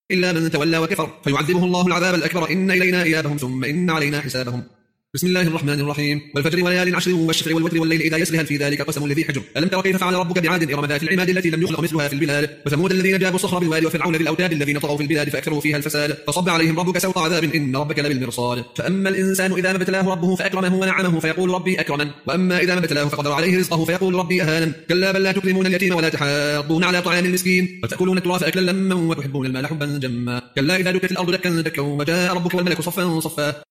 إلا من تولى وكفر فيعذبه الله العذاب الأكبر إن إلينا إيابهم ثم إن علينا حسابهم. بسم الله الرحمن الرحيم. والفجر وليال عشر والشفع والوتر والليل إذا يسري هل في ذلك قسم لذي حجر ألم تر كيف فعل ربك بعاد إرم ذات العماد التي لم يخلق مثلها في البلاد وثمود الذين جابوا الصخر بالواد وفرعون ذي الأوتاد الذين طغوا في البلاد فأكثروا فيها الفساد فصب عليهم ربك سوط عذاب إن ربك لبالمرصاد. فأما الإنسان إذا ما ابتلاه ربه فأكرمه ونعمه فيقول ربي أكرمن وأما إذا ما ابتلاه فقدر عليه رزقه فيقول ربي أهانن. كلا بل لا تكرمون اليتيم ولا تحاضون على طعام المسكين وتأكلون التراث أكلا لما وتحبون المال حبا جما. كلا إذا دكت الأرض دكا دكا وجاء ربك والملك صفا صفا